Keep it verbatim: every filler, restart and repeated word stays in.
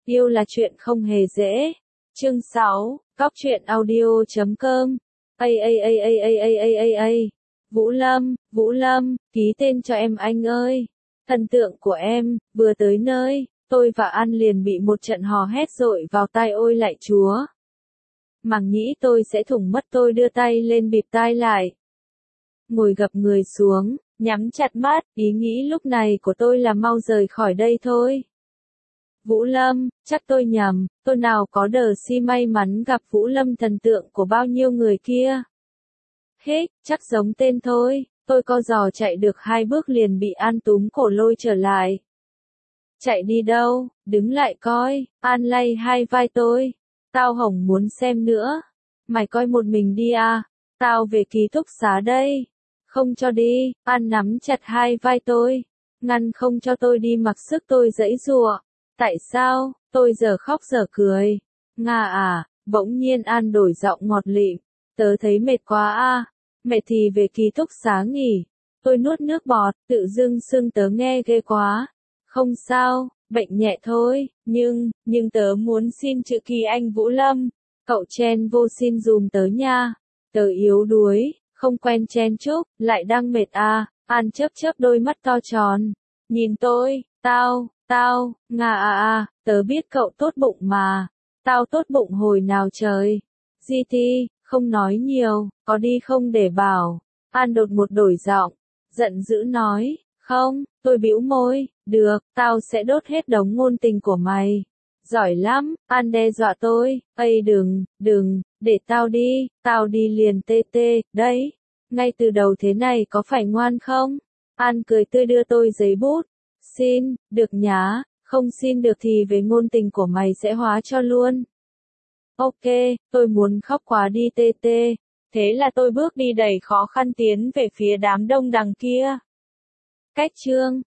Yêu là chuyện không hề dễ. Chương sáu, Góc truyện audio chấm com. Ây ây ây ây ây ây ây ây ây. Vũ Lâm, Vũ Lâm, ký tên cho em anh ơi. Thần tượng của em, vừa tới nơi, tôi và An liền bị một trận hò hét dội vào tai ôi lạy Chúa. Màng nhĩ tôi sẽ thủng mất, tôi đưa tay lên bịt tai lại. Ngồi gập người xuống, nhắm chặt mắt, ý nghĩ lúc này của tôi là mau rời khỏi đây thôi. Vũ Lâm, chắc tôi nhầm, tôi nào có đờ si may mắn gặp Vũ Lâm thần tượng của bao nhiêu người kia. Hích, chắc giống tên thôi, tôi co giò chạy được hai bước liền bị An túm cổ lôi trở lại. Chạy đi đâu, đứng lại coi, An lay hai vai tôi. Tao hổng muốn xem nữa. Mày coi một mình đi à, tao về ký túc xá đây. Không cho đi, An nắm chặt hai vai tôi. Ngăn không cho tôi đi, mặc sức tôi giãy giụa. Tại sao, tôi giờ khóc giờ cười. Nga à, bỗng nhiên An đổi giọng ngọt lịm. Tớ thấy mệt quá à, mệt thì về ký túc xá nghỉ. Tôi nuốt nước bọt, tự dưng sưng tớ nghe ghê quá. Không sao, bệnh nhẹ thôi, nhưng, nhưng tớ muốn xin chữ ký anh Vũ Lâm. Cậu chen vô xin dùm tớ nha. Tớ yếu đuối, không quen chen chúc, lại đang mệt à. An chớp chớp đôi mắt to tròn. Nhìn tôi, tao, tao, Nga à à, tớ biết cậu tốt bụng mà. Tao tốt bụng hồi nào trời. giê tê, không nói nhiều, có đi không để bảo. An đột một đổi giọng, giận dữ nói, không, tôi bĩu môi, được, tao sẽ đốt hết đống ngôn tình của mày. Giỏi lắm, An đe dọa tôi, ây đừng, đừng, để tao đi, tao đi liền tê tê, đấy. Ngay từ đầu thế này có phải ngoan không? An cười tươi đưa tôi giấy bút. Xin, được nhá, không xin được thì về ngôn tình của mày sẽ hóa cho luôn. Ok, tôi muốn khóc quá đi tê tê. Thế là tôi bước đi đầy khó khăn tiến về phía đám đông đằng kia. Cách chương